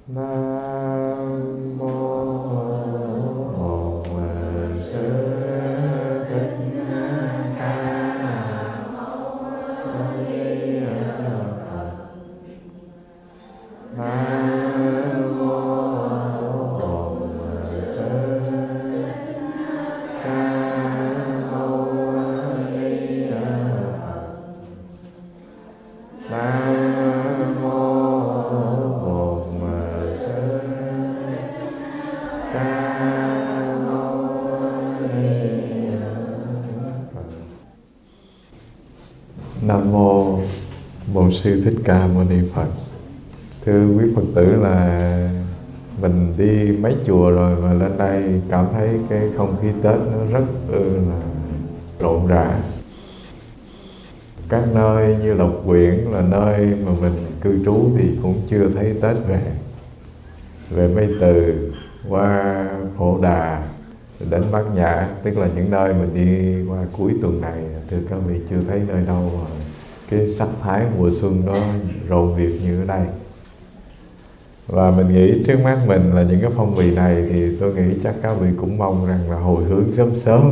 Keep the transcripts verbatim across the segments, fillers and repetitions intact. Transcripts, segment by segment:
Nam mô Bổn Sư Thích Ca Mâu Ni Phật. Nam mô Bổn Sư Thích Ca Mâu Ni Phật. Nam mô Nam mô Bổn Sư Thích Ca Mâu Ni Phật. Thưa quý Phật tử, là mình đi mấy chùa rồi mà lên đây cảm thấy cái không khí Tết nó rất là rộn rã. Các nơi như Lộc Quyển là nơi mà mình cư trú thì cũng chưa thấy Tết về. Về Mây Từ, qua Phổ Đà, đến Bát Nhã, tức là những nơi mình đi qua cuối tuần này, thưa các vị, chưa thấy nơi đâu mà cái sắc thái mùa xuân nó rộn rịp như ở đây. Và mình nghĩ trước mắt mình là những cái phong bì này thì tôi nghĩ chắc các vị cũng mong rằng là hồi hướng sớm sớm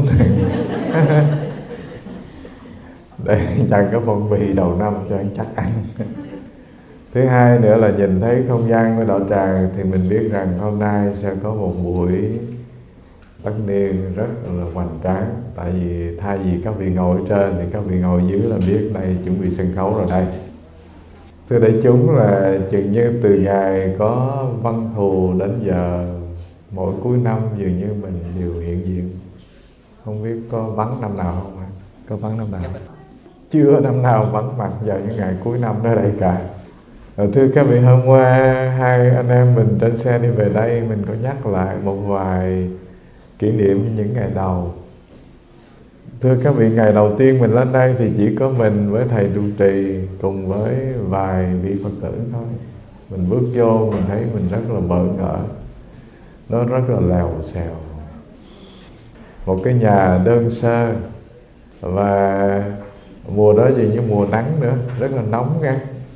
để nhận cái phong bì đầu năm cho anh chắc ăn. Thứ hai nữa là nhìn thấy không gian của đạo tràng thì mình biết rằng hôm nay sẽ có một buổi tất niên rất là hoành tráng. Tại vì thay vì các vị ngồi ở trên thì các vị ngồi dưới là biết đây chuẩn bị sân khấu rồi đây. Thưa đại chúng, là chừng như từ ngày có Văn Thù đến giờ, mỗi cuối năm dường như mình đều hiện diện. Không biết có vắng năm nào không ạ? Có vắng năm nào? Chưa năm nào vắng mặt vào những ngày cuối năm nơi đây cả. Thưa các vị, hôm qua hai anh em mình trên xe đi về đây, mình có nhắc lại một vài kỷ niệm những ngày đầu. Thưa các vị, ngày đầu tiên mình lên đây thì chỉ có mình với thầy trụ trì cùng với vài vị Phật tử thôi. Mình bước vô mình thấy mình rất là bỡ ngỡ, nó rất là lèo xèo. Một cái nhà đơn sơ, và mùa đó gì như mùa nắng nữa, rất là nóng nghe.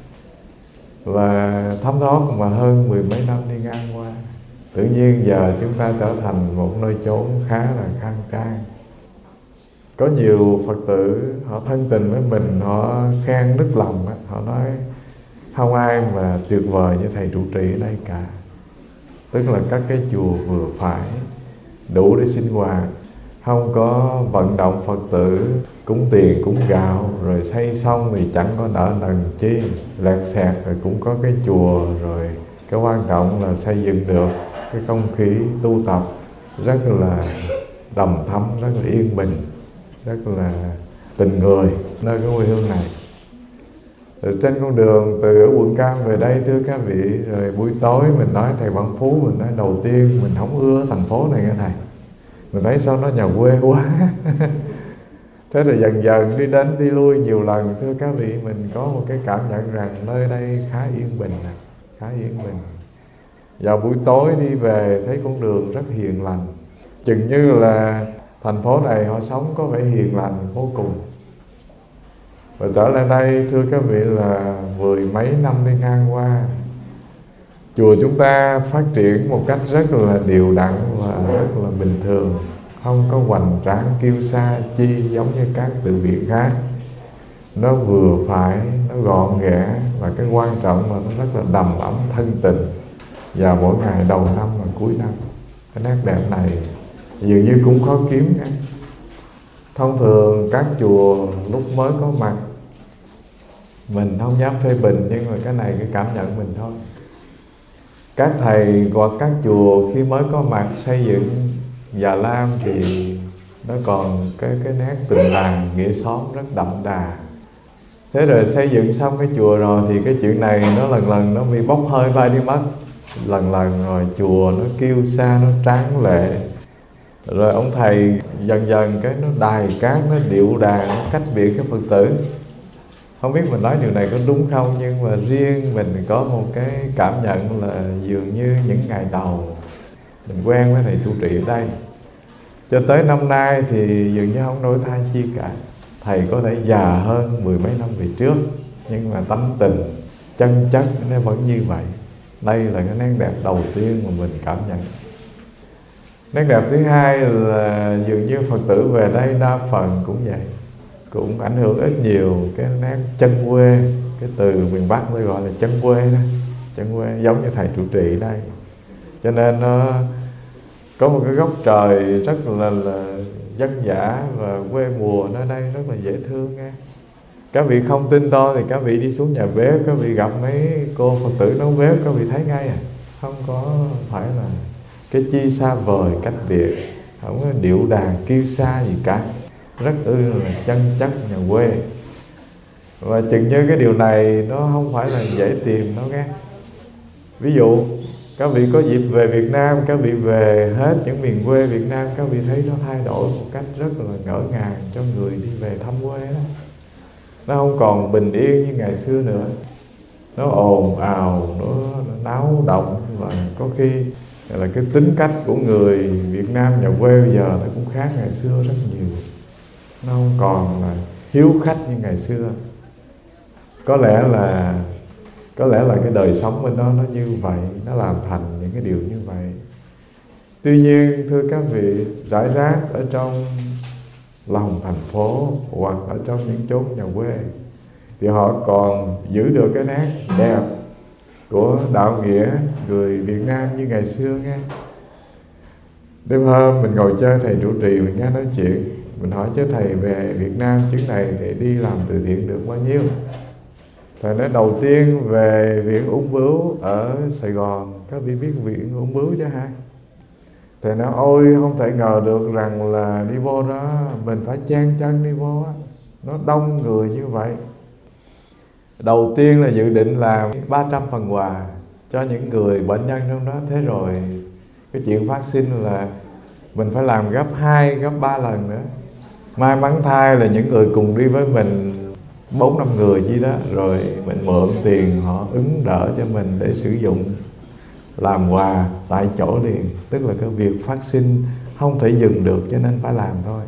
Và thấm thoát mà hơn mười mấy năm đi ngang qua, tự nhiên giờ chúng ta trở thành một nơi chốn khá là khang trang. Có nhiều Phật tử họ thân tình với mình, họ khen nức lòng, họ nói không ai mà tuyệt vời như thầy trụ trì ở đây cả. Tức là các cái chùa vừa phải, đủ để sinh hoạt, không có vận động Phật tử cúng tiền cúng gạo, rồi xây xong thì chẳng có nợ nần chi, lẹt xẹt, rồi cũng có cái chùa. Rồi cái quan trọng là xây dựng được cái không khí tu tập rất là đầm thắm, rất là yên bình, rất là tình người nơi cái quê hương này. Rồi trên con đường từ ở quận Cam về đây, thưa các vị, rồi buổi tối mình nói thầy Văn Phú, mình nói đầu tiên mình không ưa thành phố này nghe thầy, mình thấy sao nó nhà quê quá. Thế rồi dần dần đi đến đi lui nhiều lần, thưa các vị, mình có một cái cảm nhận rằng nơi đây khá yên bình, khá yên bình. Vào buổi tối đi về thấy con đường rất hiền lành, chừng như là thành phố này họ sống có vẻ hiền lành vô cùng. Và trở lại đây, thưa các vị, là mười mấy năm đi ngang qua, chùa chúng ta phát triển một cách rất là đều đặn và rất là bình thường, không có hoành tráng kiêu sa chi giống như các tự viện khác. Nó vừa phải, nó gọn ghẽ, và cái quan trọng là nó rất là đầm ấm thân tình vào mỗi ngày đầu năm và cuối năm. Cái nét đẹp này dường như cũng khó kiếm ấy. Thông thường các chùa lúc mới có mặt, mình không dám phê bình, nhưng mà cái này cái cảm nhận mình thôi. Các thầy hoặc các chùa khi mới có mặt xây dựng Già Lam thì nó còn cái cái nét tình làng nghĩa xóm rất đậm đà. Thế rồi xây dựng xong cái chùa rồi thì cái chuyện này nó lần lần nó bị bốc hơi bay đi mất. Lần lần rồi chùa nó kiêu sa, nó tráng lệ. Rồi ông thầy dần dần cái nó đài cát, nó điệu đà, nó cách biệt cái Phật tử. Không biết mình nói điều này có đúng không, nhưng mà riêng mình có một cái cảm nhận là dường như những ngày đầu mình quen với thầy trụ trì ở đây, cho tới năm nay thì dường như không đổi thay chi cả. Thầy có thể già hơn mười mấy năm về trước, nhưng mà tâm tình, chân chất nó vẫn như vậy. Đây là cái nét đẹp đầu tiên mà mình cảm nhận. Nét đẹp thứ hai là dường như Phật tử về đây đa phần cũng vậy, cũng ảnh hưởng ít nhiều cái nét chân quê. Cái từ miền Bắc tôi gọi là chân quê đó, chân quê giống như thầy trụ trì đây. Cho nên nó có một cái góc trời rất là, là dân dã và quê mùa nơi đây rất là dễ thương nghe. Các vị không tin tôi thì các vị đi xuống nhà bếp, các vị gặp mấy cô Phật tử nấu bếp, các vị thấy ngay à. Không có phải là cái chi xa vời cách biệt, không có điệu đàn kêu xa gì cả, rất ư là chân chất nhà quê. Và chừng như cái điều này nó không phải là dễ tìm đâu nghe. Ví dụ các vị có dịp về Việt Nam, các vị về hết những miền quê Việt Nam, các vị thấy nó thay đổi một cách rất là ngỡ ngàng cho người đi về thăm quê đó. Nó không còn bình yên như ngày xưa nữa, nó ồn ào, nó, nó náo động, và có khi là cái tính cách của người Việt Nam nhà quê bây giờ nó cũng khác ngày xưa rất nhiều. Nó không còn là hiếu khách như ngày xưa. Có lẽ là có lẽ là cái đời sống bên đó nó như vậy, nó làm thành những cái điều như vậy. Tuy nhiên thưa các vị, rải rác ở trong lòng thành phố hoặc ở trong những chốn nhà quê thì họ còn giữ được cái nét đẹp của đạo nghĩa người Việt Nam như ngày xưa nghe. Đêm hôm mình ngồi chơi thầy trụ trì, mình nghe nói chuyện, mình hỏi chứ thầy về Việt Nam chuyến này thì đi làm từ thiện được bao nhiêu? Thầy nói đầu tiên về viện ung bướu ở Sài Gòn. Các vị biết viện ung bướu chứ hả? Thầy nói ôi không thể ngờ được rằng là đi vô đó mình phải chen chân đi vô á, nó đông người như vậy. Đầu tiên là dự định làm ba trăm phần quà cho những người bệnh nhân trong đó. Thế rồi cái chuyện phát sinh là mình phải làm gấp hai, gấp ba lần nữa. May mắn thay là những người cùng đi với mình bốn năm người chi đó, rồi mình mượn tiền họ ứng đỡ cho mình để sử dụng làm quà tại chỗ liền. Tức là cái việc phát sinh không thể dừng được cho nên phải làm thôi.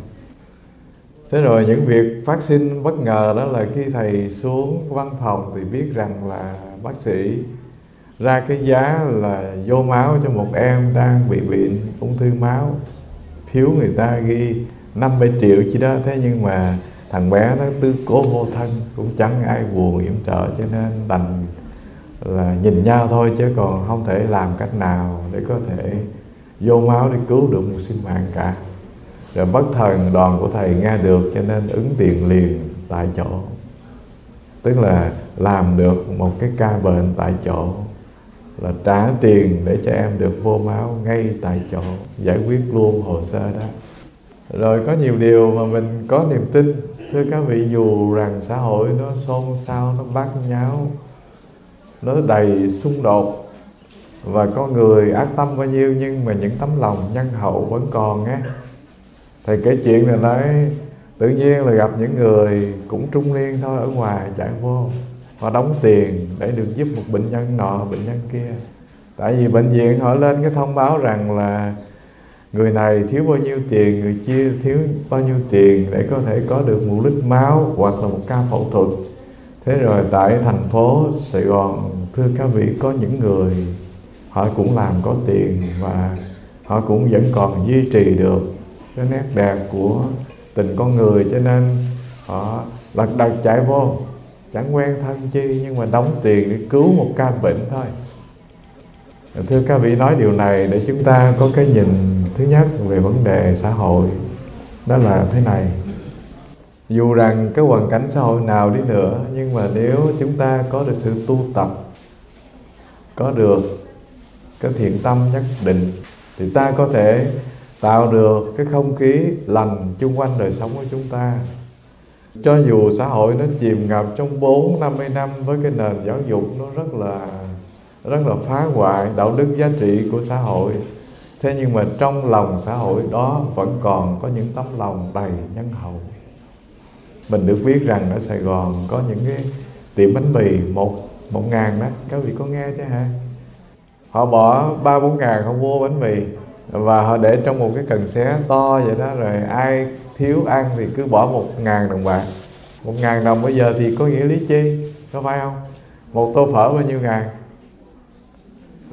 Thế rồi những việc phát sinh bất ngờ đó là khi thầy xuống văn phòng thì biết rằng là bác sĩ ra cái giá là vô máu cho một em đang bị bệnh ung thư máu. Phiếu người ta ghi năm bảy triệu chỉ đó. Thế nhưng mà thằng bé nó tư cố vô thân, cũng chẳng ai buồn yểm trợ, cho nên đành là nhìn nhau thôi, chứ còn không thể làm cách nào để có thể vô máu để cứu được một sinh mạng cả. Rồi bất thần đoàn của thầy nghe được cho nên ứng tiền liền tại chỗ. Tức là làm được một cái ca bệnh tại chỗ, là trả tiền để cho em được vô máu ngay tại chỗ, giải quyết luôn hồ sơ đó. Rồi có nhiều điều mà mình có niềm tin. Thưa các vị, dù rằng xã hội nó xôn xao, nó bát nháo, nó đầy xung đột và con người ác tâm bao nhiêu, nhưng mà những tấm lòng nhân hậu vẫn còn á. Thầy kể chuyện là nói tự nhiên là gặp những người cũng trung niên thôi, ở ngoài chạy vô, họ đóng tiền để được giúp một bệnh nhân nọ, bệnh nhân kia. Tại vì bệnh viện họ lên cái thông báo rằng là người này thiếu bao nhiêu tiền, người kia thiếu bao nhiêu tiền để có thể có được một lít máu hoặc là một ca phẫu thuật. Thế rồi tại thành phố Sài Gòn, thưa các vị, có những người họ cũng làm có tiền và họ cũng vẫn còn duy trì được cái nét đẹp của tình con người, cho nên họ lật đật chạy vô, chẳng quen thân chi nhưng mà đóng tiền để cứu một ca bệnh thôi. Thưa các vị, nói điều này để chúng ta có cái nhìn thứ nhất về vấn đề xã hội, đó là thế này. Dù rằng cái hoàn cảnh xã hội nào đi nữa, nhưng mà nếu chúng ta có được sự tu tập, có được cái thiện tâm nhất định, thì ta có thể tạo được cái không khí lành chung quanh đời sống của chúng ta. Cho dù xã hội nó chìm ngập trong bốn năm mươi năm với cái nền giáo dục nó rất là rất là phá hoại đạo đức giá trị của xã hội, thế nhưng mà trong lòng xã hội đó vẫn còn có những tấm lòng đầy nhân hậu. Mình được biết rằng ở Sài Gòn có những cái tiệm bánh mì một một ngàn đó, các vị có nghe chứ hả? Họ bỏ ba bốn ngàn họ mua bánh mì và họ để trong một cái cần xé to vậy đó, rồi ai thiếu ăn thì cứ bỏ một ngàn đồng bạc. Một ngàn đồng bây giờ thì có nghĩa lý chi, có phải không? Một tô phở bao nhiêu ngàn?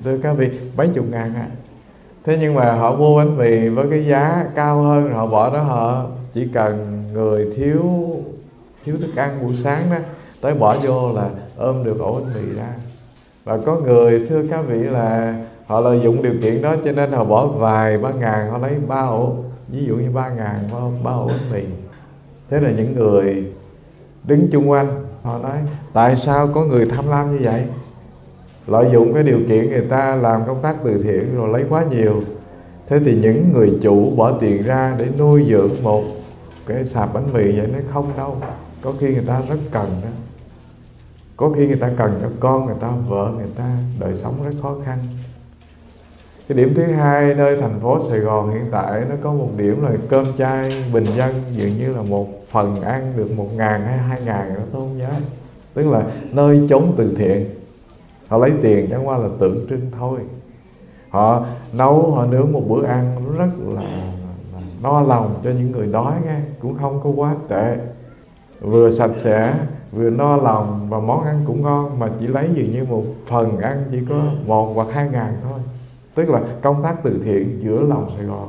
thưa các vị, mấy chục ngàn à. Thế nhưng mà họ mua bánh mì với cái giá cao hơn, họ bỏ đó, họ chỉ cần người thiếu thiếu thức ăn buổi sáng đó, tới bỏ vô là ôm được ổ bánh mì ra. Và có người, thưa các vị, là họ lợi dụng điều kiện đó cho nên họ bỏ vài ba ngàn, họ lấy ba ổ, ví dụ như ba ngàn ba ổ bánh mì. Thế là những người đứng chung quanh họ nói tại sao có người tham lam như vậy, lợi dụng cái điều kiện người ta làm công tác từ thiện rồi lấy quá nhiều. Thế thì những người chủ bỏ tiền ra để nuôi dưỡng một cái sạp bánh mì vậy, nó không đâu, có khi người ta rất cần đó, có khi người ta cần cho con người ta, vợ người ta, đời sống rất khó khăn. Cái điểm thứ hai, nơi thành phố Sài Gòn hiện tại nó có một điểm là cơm chay bình dân dường như là một phần ăn được một ngàn hay hai ngàn nó tôn giá. Tức là nơi chốn từ thiện, họ lấy tiền chẳng qua là tượng trưng thôi. Họ nấu, họ nướng một bữa ăn rất là, là no lòng cho những người đói nghe, cũng không có quá tệ, vừa sạch sẽ vừa no lòng và món ăn cũng ngon, mà chỉ lấy dường như một phần ăn chỉ có một hoặc hai ngàn thôi. Tức là công tác từ thiện giữa lòng Sài Gòn.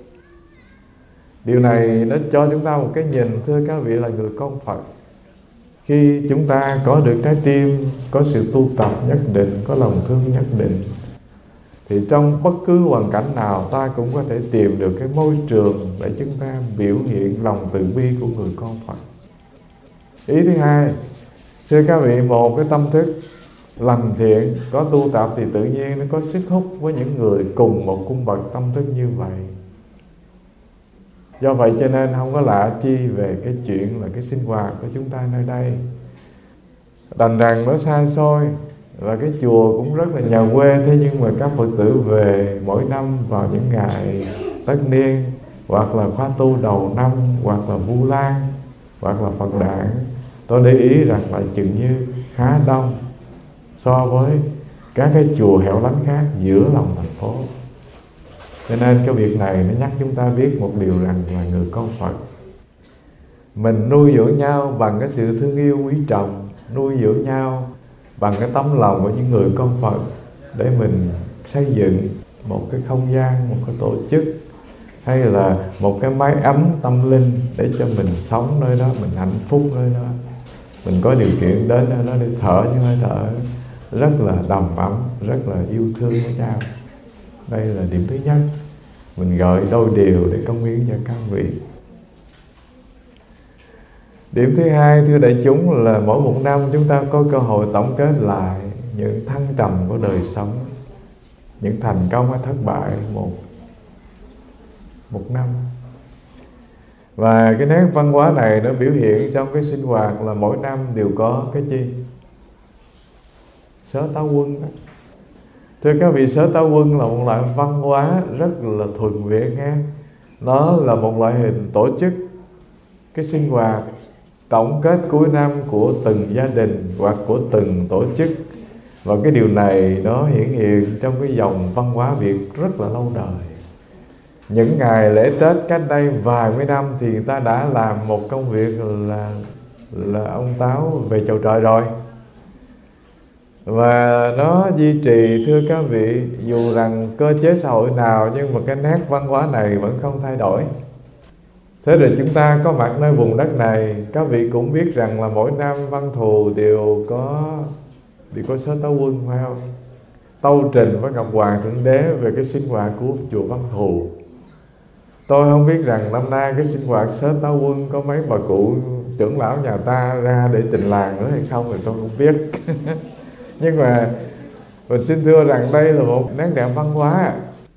Điều này nó cho chúng ta một cái nhìn, thưa các vị, là người con Phật, khi chúng ta có được trái tim, có sự tu tập nhất định, có lòng thương nhất định, thì trong bất cứ hoàn cảnh nào ta cũng có thể tìm được cái môi trường để chúng ta biểu hiện lòng từ bi của người con Phật. Ý thứ hai, thưa các vị, một cái tâm thức lành thiện, có tu tập thì tự nhiên nó có sức hút với những người cùng một cung bậc tâm thức như vậy. Do vậy cho nên không có lạ chi về cái chuyện là cái sinh hoạt của chúng ta nơi đây. Đành rằng nó xa xôi và cái chùa cũng rất là nhà quê, thế nhưng mà các Phật tử về mỗi năm vào những ngày tất niên, hoặc là khóa tu đầu năm, hoặc là Vu Lan, hoặc là Phật đản, tôi để ý rằng là chừng như khá đông so với các cái chùa hẻo lánh khác giữa lòng thành phố. Cho nên cái việc này nó nhắc chúng ta biết một điều rằng là người con Phật, mình nuôi dưỡng nhau bằng cái sự thương yêu quý trọng, nuôi dưỡng nhau bằng cái tấm lòng của những người con Phật, để mình xây dựng một cái không gian, một cái tổ chức, hay là một cái mái ấm tâm linh để cho mình sống nơi đó, mình hạnh phúc nơi đó, mình có điều kiện đến nơi đó để thở những hơi thở rất là đầm ấm, rất là yêu thương với nhau. Đây là điểm thứ nhất, mình gọi đôi điều để cống hiến cho các vị. Điểm thứ hai, thưa đại chúng, là mỗi một năm chúng ta có cơ hội tổng kết lại những thăng trầm của đời sống, những thành công hay thất bại một một năm. Và cái nét văn hóa này nó biểu hiện trong cái sinh hoạt là mỗi năm đều có cái gì? Sớ táo quân đó. Thưa các vị, sớ táo quân là một loại văn hóa rất là thuần Việt nghe. Nó là một loại hình tổ chức cái sinh hoạt tổng kết cuối năm của từng gia đình hoặc của từng tổ chức. Và cái điều này nó hiển hiện trong cái dòng văn hóa Việt rất là lâu đời. Những ngày lễ Tết cách đây vài mươi năm thì người ta đã làm một công việc là là ông táo về chầu trời rồi. Và nó duy trì, thưa các vị, dù rằng cơ chế xã hội nào nhưng mà cái nét văn hóa này vẫn không thay đổi. Thế rồi chúng ta có mặt nơi vùng đất này, các vị cũng biết rằng là mỗi năm Văn Thù đều có đều có sớ táo quân, phải không? Tâu trình với Ngọc Hoàng Thượng Đế về cái sinh hoạt của chùa Văn Thù. Tôi không biết rằng năm nay cái sinh hoạt sớ táo quân có mấy bà cụ trưởng lão nhà ta ra để trình làng nữa hay không thì tôi không biết. Nhưng mà mình xin thưa rằng đây là một nét đẹp văn hóa.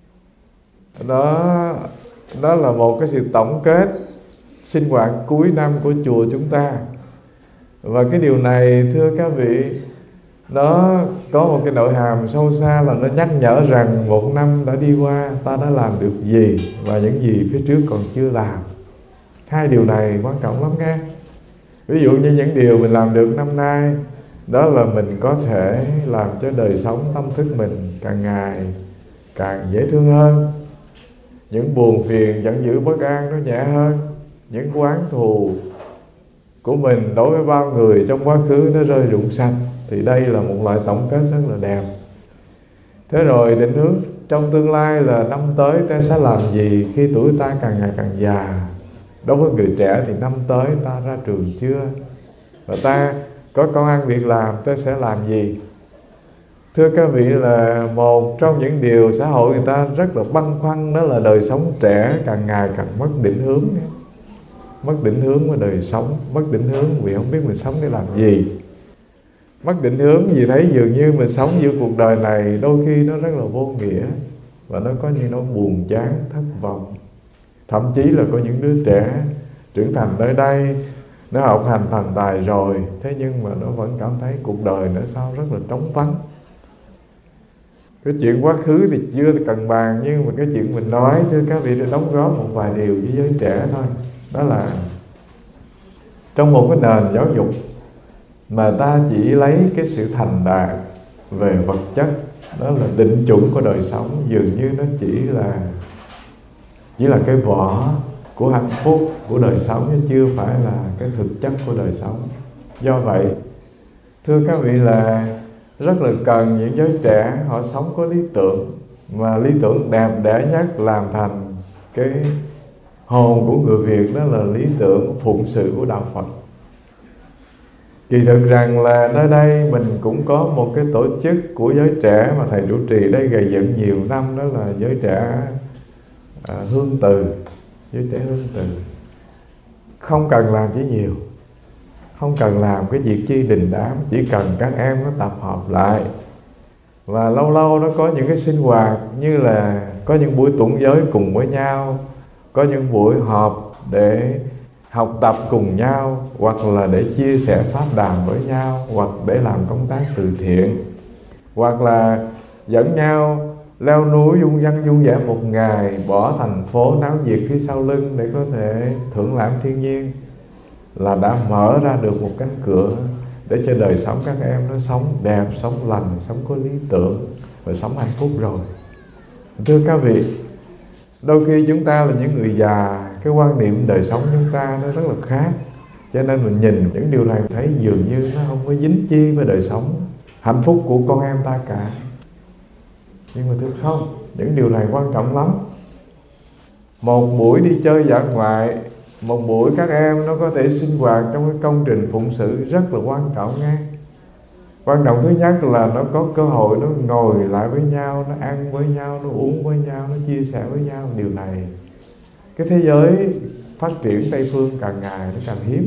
Đó, đó là một cái sự tổng kết sinh hoạt cuối năm của chùa chúng ta. Và cái điều này, thưa các vị, nó có một cái nội hàm sâu xa, là nó nhắc nhở rằng một năm đã đi qua, ta đã làm được gì và những gì phía trước còn chưa làm. Hai điều này quan trọng lắm nghe. Ví dụ như những điều mình làm được năm nay, đó là mình có thể làm cho đời sống tâm thức mình càng ngày càng dễ thương hơn. Những buồn phiền giận dữ bất an nó nhẹ hơn. Những oán thù của mình đối với bao người trong quá khứ nó rơi rụng sạch. Thì đây là một loại tổng kết rất là đẹp. Thế rồi định hướng trong tương lai là năm tới ta sẽ làm gì khi tuổi ta càng ngày càng già. Đối với người trẻ thì năm tới ta ra trường chưa, và ta có công ăn việc làm, ta sẽ làm gì? Thưa các vị, là một trong những điều xã hội người ta rất là băn khoăn, đó là đời sống trẻ càng ngày càng mất định hướng. Mất định hướng với đời sống, mất định hướng vì không biết mình sống để làm gì. Mất định hướng vì thấy dường như mình sống giữa cuộc đời này đôi khi nó rất là vô nghĩa, và nó có như nó buồn chán, thất vọng. Thậm chí là có những đứa trẻ trưởng thành tới đây, nó học hành thành tài rồi, thế nhưng mà nó vẫn cảm thấy cuộc đời nó sao rất là trống vắng. Cái chuyện quá khứ thì chưa cần bàn, nhưng mà cái chuyện mình nói, thưa các vị, để đóng góp một vài điều với giới trẻ thôi. Đó là trong một cái nền giáo dục mà ta chỉ lấy cái sự thành đạt về vật chất, đó là định chuẩn của đời sống, dường như nó chỉ là chỉ là cái vỏ của hạnh phúc của đời sống, chứ chưa phải là cái thực chất của đời sống. Do vậy, thưa các vị, là rất là cần những giới trẻ họ sống có lý tưởng, mà lý tưởng đẹp đẽ nhất làm thành cái hồn của người Việt, đó là lý tưởng phụng sự của đạo Phật. Kỳ thực rằng là nơi đây mình cũng có một cái tổ chức của giới trẻ mà thầy trụ trì đây gầy dựng nhiều năm, đó là giới trẻ à, Hương Từ. Giới trẻ Hương Từ không cần làm chỉ nhiều, không cần làm cái việc chi đình đám, chỉ cần các em nó tập hợp lại, và lâu lâu nó có những cái sinh hoạt, như là có những buổi tụng giới cùng với nhau, có những buổi họp để học tập cùng nhau, hoặc là để chia sẻ pháp đàm với nhau, hoặc để làm công tác từ thiện, hoặc là dẫn nhau leo núi dung dân dung dã một ngày, bỏ thành phố náo nhiệt phía sau lưng để có thể thưởng lãm thiên nhiên, là đã mở ra được một cánh cửa để cho đời sống các em nó sống đẹp, sống lành, sống có lý tưởng và sống hạnh phúc rồi. Thưa các vị, đôi khi chúng ta là những người già, cái quan niệm đời sống chúng ta nó rất là khác, cho nên mình nhìn những điều này thấy dường như nó không có dính chi với đời sống hạnh phúc của con em ta cả. Nhưng mà thưa không, những điều này quan trọng lắm. Một buổi đi chơi dã ngoại, một buổi các em nó có thể sinh hoạt trong cái công trình phụng sự rất là quan trọng nha. Quan trọng thứ nhất là nó có cơ hội nó ngồi lại với nhau, nó ăn với nhau, nó uống với nhau, nó chia sẻ với nhau. Điều này, cái thế giới phát triển Tây Phương càng ngày nó càng hiếm.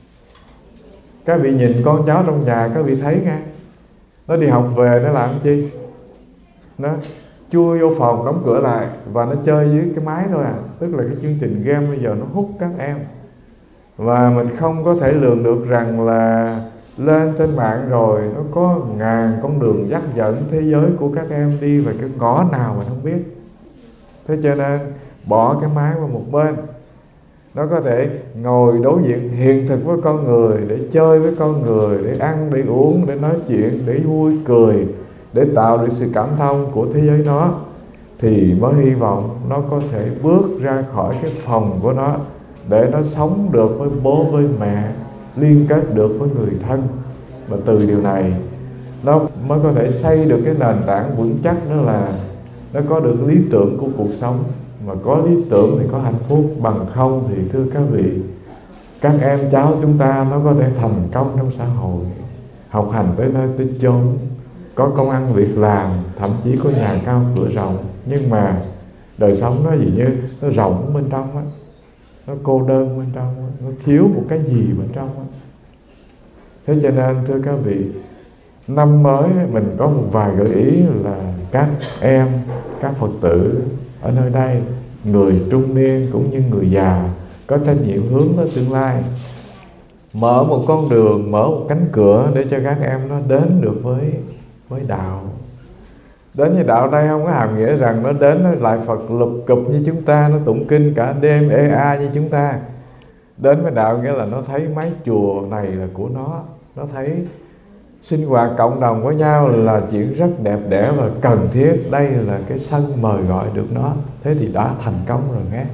Các vị nhìn con cháu trong nhà, các vị thấy nghe, nó đi học về nó làm chi? Nó chui vô phòng, đóng cửa lại và nó chơi với cái máy thôi à. Tức là cái chương trình game bây giờ nó hút các em. Và mình không có thể lường được rằng là lên trên mạng rồi nó có ngàn con đường dắt dẫn thế giới của các em đi về cái ngõ nào mà không biết. Thế cho nên bỏ cái máy vào một bên, nó có thể ngồi đối diện hiện thực với con người, để chơi với con người, để ăn, để uống, để nói chuyện, để vui cười, để tạo được sự cảm thông của thế giới nó, thì mới hy vọng nó có thể bước ra khỏi cái phòng của nó để nó sống được với bố với mẹ, liên kết được với người thân. Và từ điều này nó mới có thể xây được cái nền tảng vững chắc, đó là nó có được lý tưởng của cuộc sống. Mà có lý tưởng thì có hạnh phúc, bằng không thì thưa các vị, các em cháu chúng ta nó có thể thành công trong xã hội, học hành tới nơi tới chốn, có công ăn việc làm, thậm chí có nhà cao cửa rộng, nhưng mà đời sống nó gì như nó rộng bên trong á, nó cô đơn bên trong á, nó thiếu một cái gì bên trong á. Thế cho nên thưa các vị, năm mới mình có một vài gợi ý là các em, các Phật tử ở nơi đây, người trung niên cũng như người già, có trách nhiệm hướng tới tương lai, mở một con đường, mở một cánh cửa để cho các em nó đến được với với đạo. Đến với đạo đây không có hàm nghĩa rằng nó đến nó lại Phật lục cục như chúng ta, nó tụng kinh cả đêm ê a như chúng ta. Đến với đạo nghĩa là nó thấy mấy chùa này là của nó, nó thấy sinh hoạt cộng đồng với nhau là chuyện rất đẹp đẽ và cần thiết. Đây là cái sân mời gọi được nó, thế thì đã thành công rồi nghe.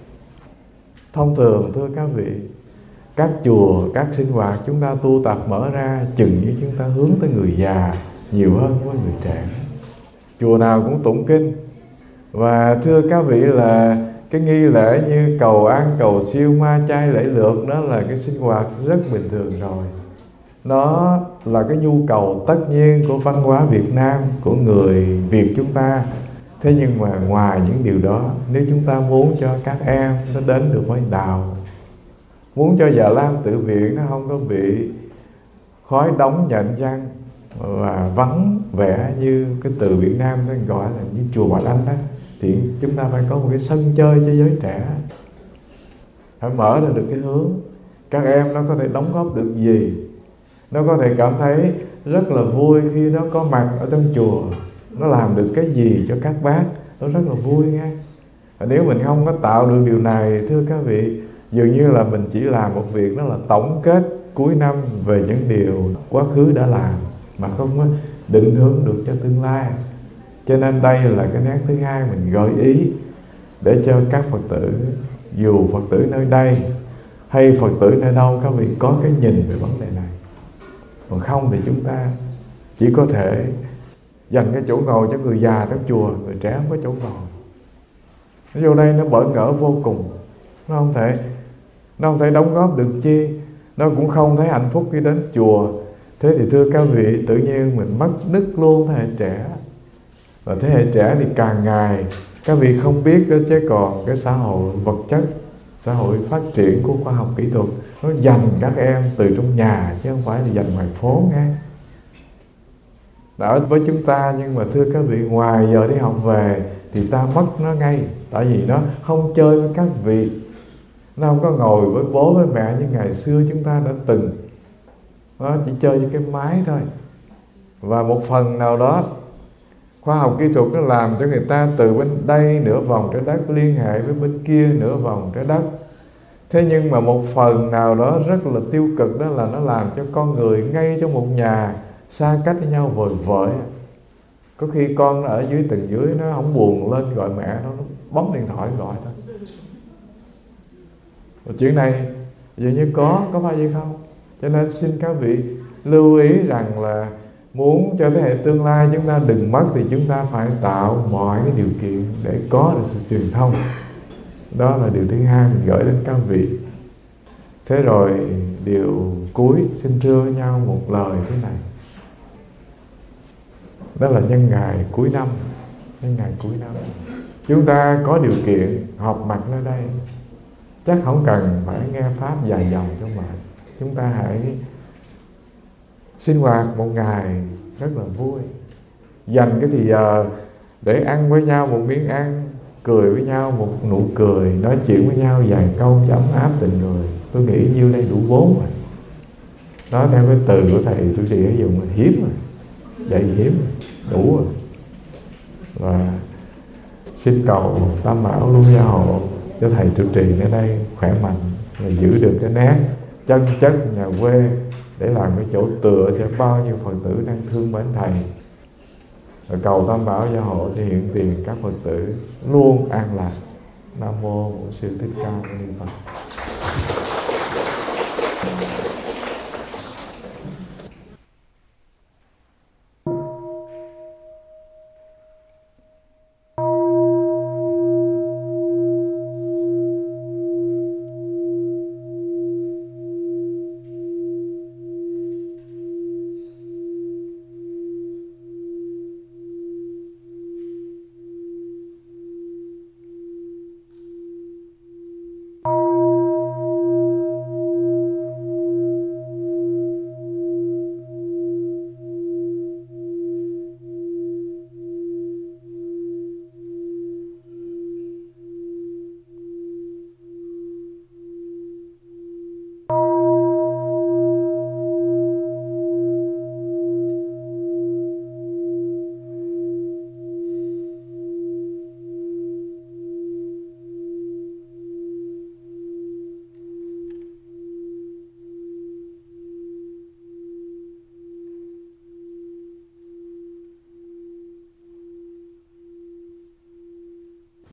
Thông thường thưa các vị, các chùa, các sinh hoạt chúng ta tu tập mở ra chừng như chúng ta hướng tới người già nhiều hơn với người trẻ. chùa nào cũng tụng kinh. Và thưa các vị là cái nghi lễ như cầu ăn, cầu siêu, ma chay, lễ lượt, đó là cái sinh hoạt rất bình thường rồi. Nó là cái nhu cầu tất nhiên của văn hóa Việt Nam, của người Việt chúng ta. Thế nhưng mà ngoài những điều đó, nếu chúng ta muốn cho các em nó đến được với đạo, muốn cho Già Lam Tự Viện nó không có bị khói đóng nhận văn và vắng vẻ như cái từ Việt Nam nó gọi là như chùa Bạch Anh đó, thì chúng ta phải có một cái sân chơi cho giới trẻ, phải mở ra được cái hướng các em nó có thể đóng góp được gì, nó có thể cảm thấy rất là vui khi nó có mặt ở trong chùa, nó làm được cái gì cho các bác, nó rất là vui nghe. Và nếu mình không có tạo được điều này, thưa các vị, dường như là mình chỉ làm một việc, đó là tổng kết cuối năm về những điều quá khứ đã làm mà không có định hướng được cho tương lai. Cho nên đây là cái nét thứ hai mình gợi ý để cho các Phật tử, dù Phật tử nơi đây hay Phật tử nơi đâu, các vị có cái nhìn về vấn đề này. Còn không thì chúng ta chỉ có thể dành cái chỗ ngồi cho người già trong chùa, người trẻ không có chỗ ngồi. Nó vô đây nó bỡ ngỡ vô cùng, nó không thể nó không thể đóng góp được chi, nó cũng không thấy hạnh phúc khi đến chùa. Thế thì thưa các vị, tự nhiên mình mất đứt luôn thế hệ trẻ. Và thế hệ trẻ thì càng ngày các vị không biết đó, chứ còn cái xã hội vật chất, xã hội phát triển của khoa học kỹ thuật, nó dành các em từ trong nhà chứ không phải là dành ngoài phố nghe. Đã với chúng ta, nhưng mà thưa các vị, ngoài giờ đi học về thì ta mất nó ngay. Tại vì nó không chơi với các vị, nó không có ngồi với bố với mẹ như ngày xưa chúng ta đã từng. Nó chỉ chơi với cái máy thôi. Và một phần nào đó khoa học kỹ thuật nó làm cho người ta từ bên đây nửa vòng trái đất liên hệ với bên kia nửa vòng trái đất. Thế nhưng mà một phần nào đó rất là tiêu cực, đó là nó làm cho con người ngay trong một nhà xa cách với nhau vời vợi. Có khi con nó ở dưới tầng dưới, nó không buồn lên gọi mẹ nó, nó bấm điện thoại gọi thôi. Và chuyện này dường như có, có phải vậy không? Cho nên xin các vị lưu ý rằng là muốn cho thế hệ tương lai chúng ta đừng mất thì chúng ta phải tạo mọi cái điều kiện để có được sự truyền thông. Đó là điều thứ hai mình gửi đến các vị. Thế rồi điều cuối xin thưa với nhau một lời thế này. Đó là nhân ngày cuối năm, nhân ngày cuối năm chúng ta có điều kiện họp mặt nơi đây, chắc không cần phải nghe pháp dài dòng cho mà chúng ta hãy sinh hoạt một ngày rất là vui, dành cái thì giờ để ăn với nhau một miếng ăn, cười với nhau một nụ cười, nói chuyện với nhau vài câu cho ấm áp tình người. Tôi nghĩ nhiêu đây đủ vốn rồi. Nói theo cái từ của thầy trụ trì hay dùng là hiếm rồi, dạy hiếm đủ rồi. Và xin cầu Tam Bảo luôn gia hộ cho thầy trụ trì ở đây khỏe mạnh và giữ được cái nét chân chất nhà quê để làm cái chỗ tựa cho bao nhiêu Phật tử đang thương mến thầy. Và cầu Tam Bảo gia hộ thì hiện tiền các Phật tử luôn an lạc. Nam mô Bổn Sư Thích Ca Mâu Ni Phật.